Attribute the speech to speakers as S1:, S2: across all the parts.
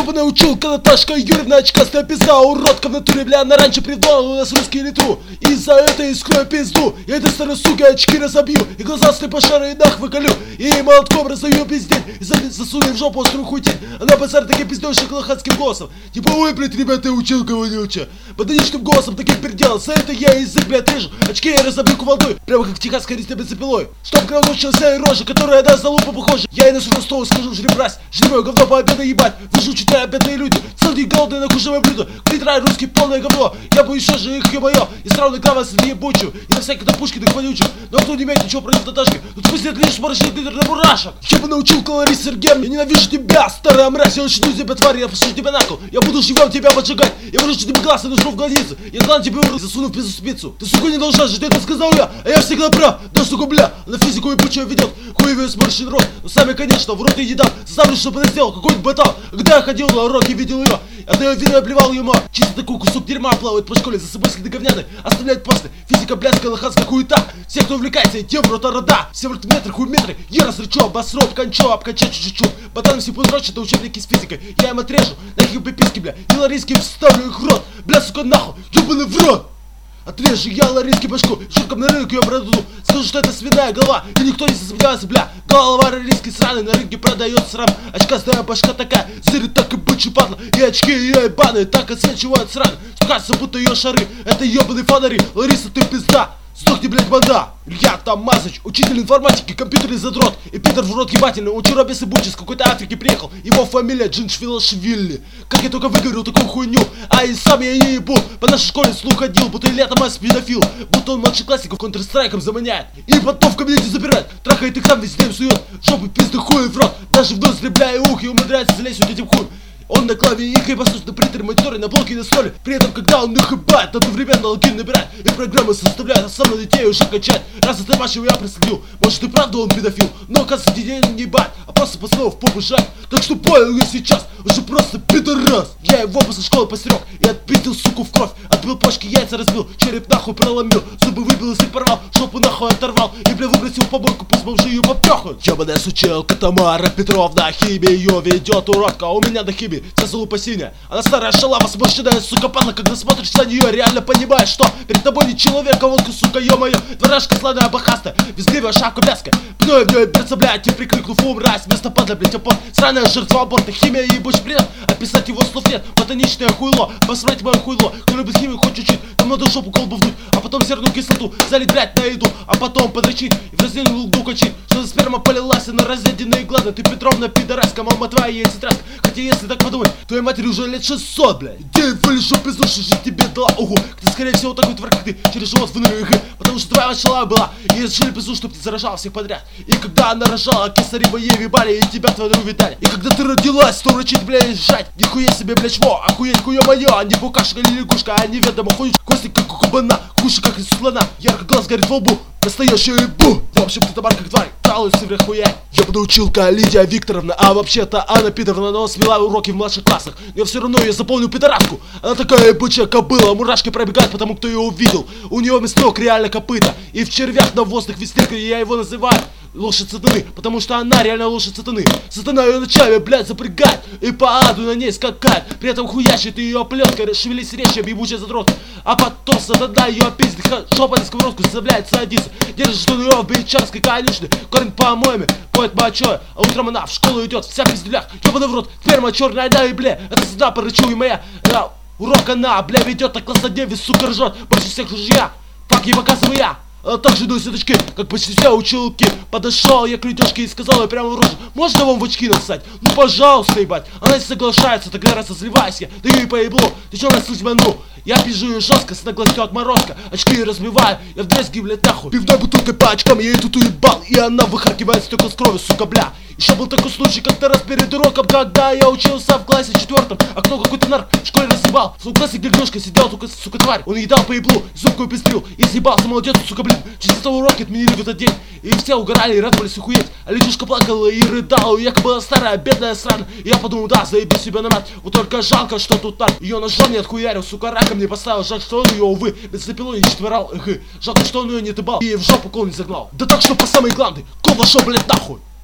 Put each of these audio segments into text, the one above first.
S1: Ёбаная училка Наташка Юрьевна, очкастая пизда, уродка в натуре, бля, она раньше придумала у нас русский литру. И за это я скрою пизду, я этой старой суки очки разобью, и глаза слепошары и нах выколю, и молотком раздаю пиздеть, и засуну в жопу острую хуй тень. Она базар таким пиздой шоколадским голосом, типа, ой, блядь, ребята, училка вонючая. Ботаничным голосом таким переделал, за это я язык, блядь, режу, очки я разобью кувалдой, прямо как техасская резня бензопилой. Чтоб кровь учился и рожа, которая на залупу похожа. Я и на свой стол скажу, жри мразь, жри мое говно по обеду ебать. Выжу, читая бедные люди, целый день голодные на кушевое блюдо. Клитрай русский полное говно, я бы еще же их, ё-моё. И сравнил грамма среди ебучую, и на всяких допушкиных вонючих. Но кто не имеет ничего против Наташки, тут пусть нет лишь морочный глиттер на мурашек. Я бы научил Ларисе Сергеевну, я ненавижу тебя, старая мразь. Я учиню тебя, тварь, я посажу тебя на кол. Я буду живем тебя поджигать, я вырежу тебе глаз и нажму в глазницы. Я глан тебе урод, засуну в пизду спицу. Ты, сука, не должна жить, это сказал я, а я всегда прав. Да, сука, бля, на физику ебучая ведет, хуевый сморщен рот. Но сами, конечно, в рот ей не дам, заставлю, чтобы она сделал какой-нибудь ботал. Когда я ходил на уроки, видел ее, от ее вида я плевал ему. Чисто такой кусок дерьма плавает по школе, за собой следы говняны оставляет после. Физика, блядская, лоханская хуета. Все, кто увлекается, те в рота рода. Все в рот метры, хуй метры, я разрычу, обосру, обкончу, обкачу, чуть-чуть. Ботаном все подрочат, это учебники с физикой. Я им отрежу, нахер пиписки, бля, и ларийским вставлю их в рот. Бля, сука, нахуй, ёбаный в рот. Отрежу я ларийский башку, шуткам на рынок ее продаю. Скажу, что это свиная голова, и никто не засомневается, бля. Голова ларийский сраный, на рынке продает срам. Очкастая башка такая, зырит так и бычий падла. И очки ее ебаные так освечивают сран. Что кажется, будто ее шары, это ебаные фонари. Лариса, ты пизда, сдохни, блядь, банда. Я там Мазыч, учитель информатики, компьютерный задрот. И пидор в рот ебательный, он чурабес и бучи с какой-то Африки приехал. Его фамилия Джиншвилашвили. Как я только выговорил такую хуйню, а и сам я не ебу. По нашей школе слух ходил, будто летом ас педофил. Будто он младшеклассников контрстрайком заманяет. И потом в кабинете забирает, трахает их там, везде им сует. Жопы пизды хуй в рот, даже в нос бля и ух, и умудряется залезть вот этим хуем. Он на клаве и послушно на принтере, мониторе, на блоке и на столе. При этом, когда он их ебает, одновременно логин набирает и программы составляет, а сам на детей уже качает. Раз это вашего я проследил, может и правда он педофил, но оказывается детей не ебать, а просто пацанов в попу жать. Так что понял я сейчас, уже просто пидорас. Я его после школы постерег и отпиздил суку в кровь. Отбил почки, яйца разбил, череп нахуй проломил, зубы выбил, язык порвал, жопу нахуй оторвал. И бля выбросил в поборку, пусть бомжи ее попрёхают. Ебаная сучелка Тамара Петровна, химию ведет уродка, у меня до химии вся залупа синяя. Она старая шалава, сморщенная, сука, падла. Когда смотришь на нее, реально понимаешь, что перед тобой не человек, а волк, сука, ё-моё. Дворашка славная, бахастая, визгливая шапка блядская. Пною в нее берется, блядь, и прикрикнув ум, мразь. Вместо падла, блядь, опор, сраная жертва аборта. Химия и ебучий бред, описать его слов нет. Ботаничное хуйло, посмотреть мое хуйло. Кто любит химию, хоть чуть-чуть, там надо жопу колбу вдуть, а потом серную кислоту залить, блядь, на еду, а потом подрочить и в раздельную лугу качить, что за сперма полилась на разъеденные глаза. Ты Петровна пидораска, мама твоя яйцетряска. Хотя если так подумать, твоей матери уже лет 600, блядь. Иди вылежу пизду, что жить тебе дала, угу. Ты скорее всего такой тварь, как ты, через живот вынырю, потому что твоя шалава была, и разрешили пизду, чтоб ты заражала всех подряд. И когда она рожала, кесарево ей вибали, и тебя твою видали. И когда ты родилась, то рычит, блядь, жать. Нихуя себе, блядь, во, охуеть, хуя моя, а не букашка или лягушка, а неведомо хуй. Кости как у кабана, кушай как из слона, ярко глаз горит во лбу. Настоящий бу! В общем, ты товар как тварь, жалуешься в хуя. Я буду училка Лидия Викторовна, а вообще-то Анна Пидоровна, но смела уроки в младших классах. Но я все равно ее запомню пидораску. Она такая ебучая кобыла, мурашки пробегают по тому, кто ее увидел. У нее вместо ног реально копыта, и в червях навозных вестниках я его называю лошадь сатаны, потому что она реально лошадь сатаны. Сатана ее ночами, блядь, запрягает и по аду на ней скакает. При этом хуячит ее плеткой, расшевелись речи, ебучая задрот. А потом сатана ее пиздит, жопа на сковородку заставляет садиться. Держит, что ее в бичарской конюшне, кормит по-моему, поет мочой. А утром она в школу идет, вся в пиздюлях, ебаный в рот, ферма черная, да и бля. Это сюда порычу и моя урок она, бля, ведет, так классно девять, сука, ржет. Больше всех жужья, как ей показываю я. А также даю сеточки, как почти все училки. Подошел я к ледежке и сказал ей прямо в рожу: можно вам в очки насать? Ну пожалуйста, ебать. Она не соглашается, тогда раз разливаюсь я, даю ей по еблу. Ты чё, блядь, слышь, ну? Я пизжу ее жестко, с наглостью отморозка. Очки разбиваю, я в дрезги, блядь, нахуй. Пивной бутылкой по очкам я ей тут уебал, и она выхаркивает стекла с кровью, сука, бля. Еще был такой случай как-то раз перед уроком, когда я учился в классе 4, окно какой-то нар в школе разъебал. В классе глядушка сидел только, сука, тварь. Он едал по еблу, зубку пестрил, и съебался, молодец, сука, блин. Через это уроки отменили в этот день, и все угорали и радовались охуеть. А ледюшка плакала и рыдала, якобы была старая, бедная срана. И я подумал, да, заеби себя на мать. Вот только жалко, что тут так. Ее ножом не отхуярил, сука, раком не поставил. Жаль, что он ее, увы, бензопилой не четверал. Жалко, что он ее не тыбал и в жопу кол не загнал. Да так, что по самой гланды, кол вошел, блядь, нахуй.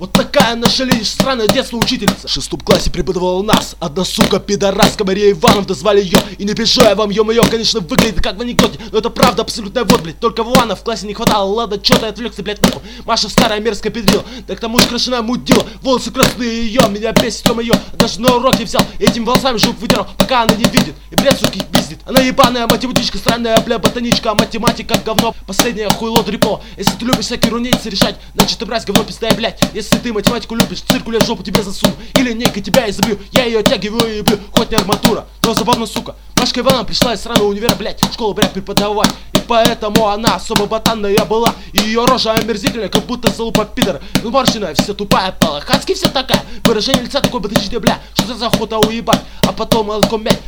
S1: Вот такая наша лишь странное детство учительница. В 6 классе преподавала у нас одна сука пидораска, Мария Ивановна звали ее. И не пишу я вам, ё-моё, конечно, выглядит как в анекдоте, но это правда абсолютная вот, блядь. Только Вана в классе не хватало, ладно, чё ты отвлекся, блядь, нахуй. Маша старая мерзкая педрила, да к тому же крашеная мудила. Волосы красные ее, меня бесит, ё-моё. Даже на уроке взял, этими волосами жук вытирал, пока она не видит. И, блядь, сука, их пиздит. Она ебаная математичка, странная, бля, ботаничка, математика говно. Последняя хуйло дрипо. Если ты любишь всякие рунейцы решать, значит ты брать говно пиздай, блядь. Если ты математику любишь, циркуля в жопу тебе засуну. Или нейка тебя и забью, я ее оттягиваю и бью. Хоть не арматура, но забавно, сука. Машка Ивановна пришла из сраного универа, блядь, в школу, блядь, преподавать. И поэтому она особо ботанная была. И ее рожа омерзительная, как будто залупа пидора. Морщиная, вся тупая, палахацки вся такая. Выражение лица такое ботаничное, бля, что за охота уебать. А потом молоком мять.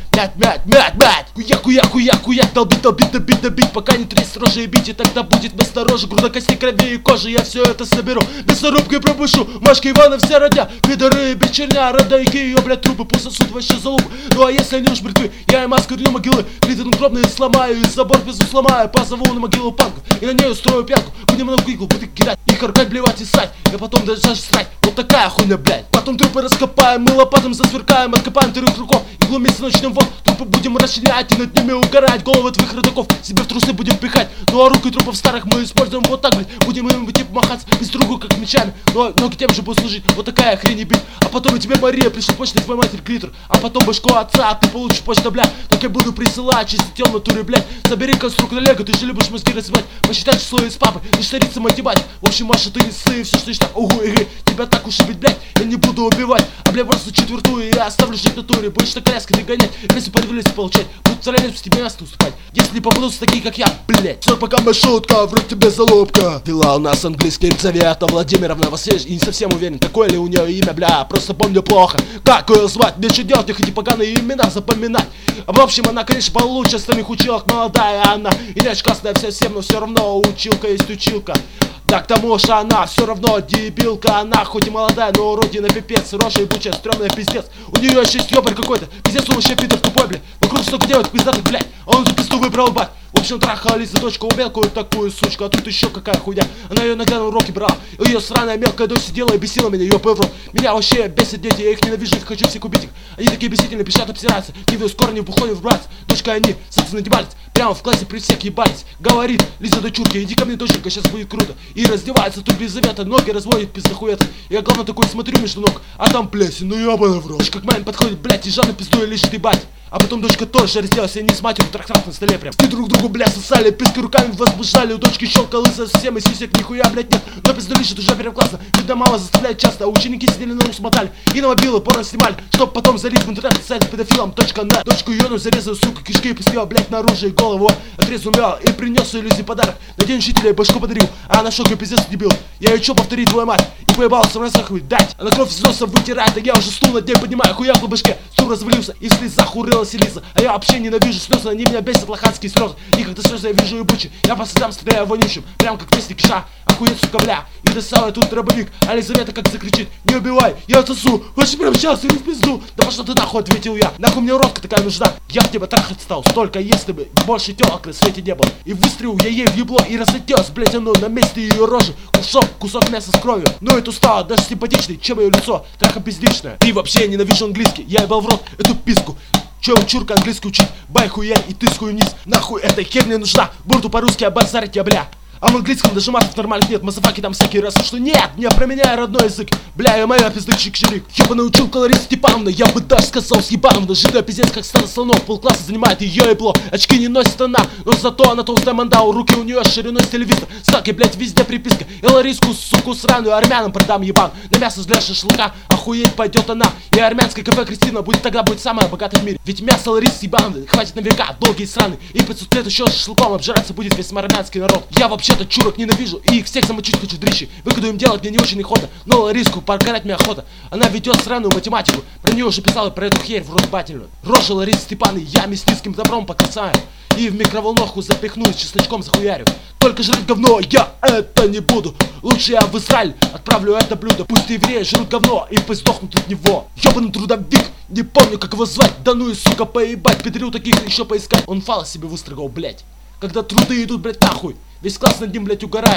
S1: Куяк, долбить, пока не трясет рожи и бить. И тогда будет вместо рожи груда костей, крови и кожи. Я все это соберу, мясорубкой пропущу. Машка Ивановна все родня, пидоры, бичерня, родайки, ее, блядь, трупы, пусть сосут вообще залупы. Ну а если они уж мертвы, я им оскверню могилы, клитор надгробные сломаю, и забор безу сломаю. Позову на могилу панков и на нее устрою пьянку. Будем много игл, буду кидать, их оркать, блевать и ссать. И потом даже срать, вот такая хуйня, блядь. Потом трупы раскопаем, мы лопатом засверкаем, откопаем 3 руков. Иглу месяца ночным вон, трупы будем расчленять и над ними угорать. Головы твоих родаков себе в трусы будем пихать. Ну а руки трупов старых мы используем вот так, блядь. Будем им типа махаться без другу, как мечами. Но ноги тем же будут служить, вот такая хрень и бит. А потом и тебе, Мария, пришлет почтой твоей матери клитор. А потом башку отца, а ты получишь почту, блядь. Так я буду присылать, чистить в натуре, блядь. Собери конструктор Лего, ты же любишь мозги развивать. Посчитай число из папы, не штариться математик. В общем, Маша, ты не ссы, все что ищешь, угу, тебя так уж и быть, блядь, я не буду убивать. А бля, просто четвертую я оставлю жить в натуре. Будешь на коляской ты гонять, если подвелись получать. Будут царянец тебе место уступать, если попадутся такие, как я, блядь. Все, пока мы шутка, врут тебе залупка. Дела у нас английский, Елизавета Владимировна Васильевич. И не совсем уверен, такое ли у нее имя, бля, просто помню плохо. Как ее звать, мне что делать, не ходи поганые имена запоминать. А в общем, она, конечно, получше остальных училок, молодая она. И не очкастая вся всем, но все равно училка есть училка. Да к тому же она все равно дебилка. Она хоть и молодая, но уродина пипец. Рожа ебучая, стрёмная пиздец. У нее еще есть ёбарь какой-то, пиздец, он вообще пидор тупой, блядь. Вокруг столько девок пиздатых, блядь, а он эту пизду выбрал, бать. В общем, трахала Лиза дочку, мелкую такую сучку. А тут еще какая хуйня. Она ее иногда на уроки брала. И ее сраная мелкая дочь сидела и бесила меня, ее в рот. Меня вообще бесит дети, я их ненавижу, их хочу всех убить их. Они такие бесительные, пищат, обсираются. Не вез скоро, не в уход, не вбраться. Дочка они, собственно, надевались. Прямо в классе при всех ебались. Говорит Лиза дочурка, иди ко мне, доченька, сейчас будет круто. И раздевается тут без завета, ноги разводит пиздохуета. Я главное такой смотрю между ног, а там плесень, ну ебаный в рот. Дочка к маме подходит, блядь, и жадно пиздуя лежит и бать. А потом дочка тоже разделась, и они с матерью трах-трах на столе прям. И друг другу, бля, сосали, писки руками возбуждали. У дочки щелка лысая совсем, и сисек нихуя, блядь, нет. Но пизду лишит уже первоклассно. Видно, мама заставляет часто, а ученики сидели на нос смотали. И на мобилы порно снимали, чтоб потом залить в интернет, писать педофилам. .net. Дочку Йону зарезал, сука, кишки и пустила, блядь, наружу и голову отрезал мял. И принес ее Лизе подарок. На день учителя башку подарил, а она шок и пиздец дебил. Я ее чё повторить, твою мать? И поебался в разах дать. Она кровь из носа вытирает, а я уже стул над ней поднимаю, хуяк в башке. Стул развалился, и в слезах урылась Лиза. А я вообще ненавижу слезы, они меня бесят, лоханские слезы. И когда слезы я вижу ебучие, я по следам стреляю вонючим, прям как вестник киша. Охуеть, сука, бля. И достала тут дробовик, а Лизавета как закричит: не убивай, я отсосу, хочешь прямо сейчас или в пизду? Да пошла ты нахуй, ответил я. Нахуй мне уродка такая нужна, я в тебя трахать стал столько, если бы больше телок на свете не было. И выстрелил я ей в ебло, и разлетелась, блять, оно на месте ее рожи. Кусок мяса с кровью. Но это стало даже симпатичней, чем ее лицо, траха пиздичное. И вообще я ненавижу английский, я ебал в рот эту писку. Че учурка английский учить, бай хуя и ты хуй вниз. Нахуй эта херня не нужна, буду по-русски обозарить я, бля. А в английском даже матов нормальных нет, мазафаки там всякие раз. Что нет, не променяй родной язык. Бля, я моя пиздык чик-чирик. Ёбаный училка Лариса Степановна, я бы даже сказал съебановна. Жидкая пиздец, как стадо слонов, полкласса занимает ее ебло. Очки не носит она, но зато она толстая мандау. Руки у нее шириной с телевизор. Саки, блять, везде приписка. И Лариску, суку сраную, армянам продам ебан. На мясо для шашлыка, охуеть пойдет она. И армянское кафе Кристина будет тогда будет самая богатая в мире. Ведь мясо Ларисы Степановны хватит на века, долгие страны. И 500 лет еще шашлыком обжираться будет весь армянский народ. Я вообще-то чурок ненавижу, и их всех замочить хочу дрищи. Выходу им делать мне не очень охота, но Лариску покарать мне охота. Она ведет сраную математику, про нее уже писала, про эту херь в рот бательную. Рожа Ларисы Степановны я мясницким добром покасаю. И в микроволновку запихну и с чесночком захуярю. Только жрать говно я это не буду. Лучше я в Израиль отправлю это блюдо. Пусть евреи жрут говно и пусть сдохнут от него. Ёбаный трудовик, не помню как его звать. Да ну и сука поебать, педрил таких еще поискать. Он фало себе выстрогал, блять. Когда труды идут, блять, нахуй. Весь класс над ним, блять, угорает.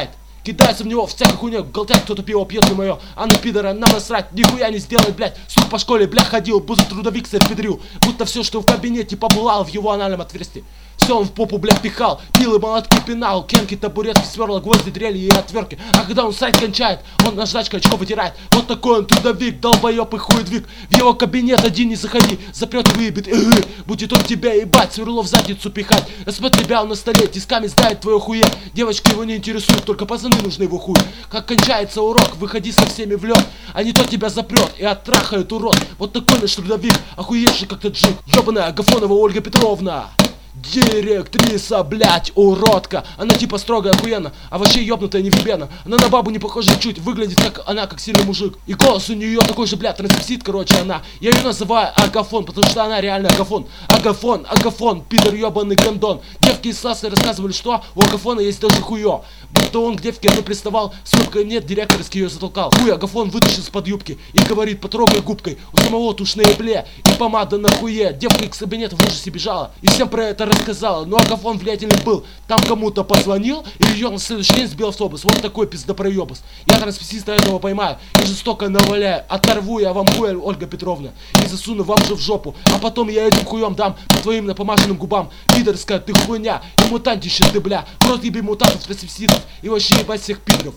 S1: Кидается в него всякой хуйня, голтят, кто-то пиво пьет, не мое. А на пидора нам насрать, нихуя не сделает, блять. Сука по школе, бля, ходил, будто трудовик сэр педрил. Будто все, что в кабинете, побылало в его анальном отверстии. Все он в попу, бля, пихал, пил и молотки пинал, кенки, табуретки, сверла, гвозди, дрели и отвертки. А когда он срать кончает, он наждачкой очко вытирает. Вот такой он трудовик, долбоеб и хуедвиг. В его кабинет один не заходи, запрет и выебет. Будет он тебя ебать, сверло в задницу пихать. Распот ребят на столе, тисками сдает твое хуе. Девочки его не интересуют, только пацаны нужны его хуй. Как кончается урок, выходи со всеми в лед. А не то тебя запрет и оттрахает урод. Вот такой наш трудовик, охуевший как таджик. Ебаная Агафонова Ольга Петровна. Директриса, блять, уродка. Она типа строгая, охуенно, а вообще ёбнутая невъебена. Она на бабу не похожа чуть, выглядит как она, как сильный мужик. И голос у нее такой же, блядь, трансвестит, короче, она. Я ее называю Агафон, потому что она реально Агафон. Агафон, пидор ёбаный гондон. Девки из класса рассказывали, что у Агафона есть даже хуё. Будто он к девке одной приставал, сколько нет, директорский ее затолкал. Хуй Агафон вытащил из-под юбки и говорит, потрогай губкой. У самого тушные бле и помада на хуе. Девка из кабинета в ужасе бежала и всем про это рассказала. Но Агафон влиятельный был, там кому-то позвонил и ее на следующий день сбил автобус. Вот такой пиздопроебус. Я трансвестиста этого поймаю и жестоко наваляю. Оторву я вам хуй, Ольга Петровна, и засуну вам же в жопу. А потом я этим хуем дам по твоим напомаженным губам. Пидорская ты хуйня и мутантище ты, бля. В рот еби мутантов, трансвеститов и вообще ебать всех пидоров.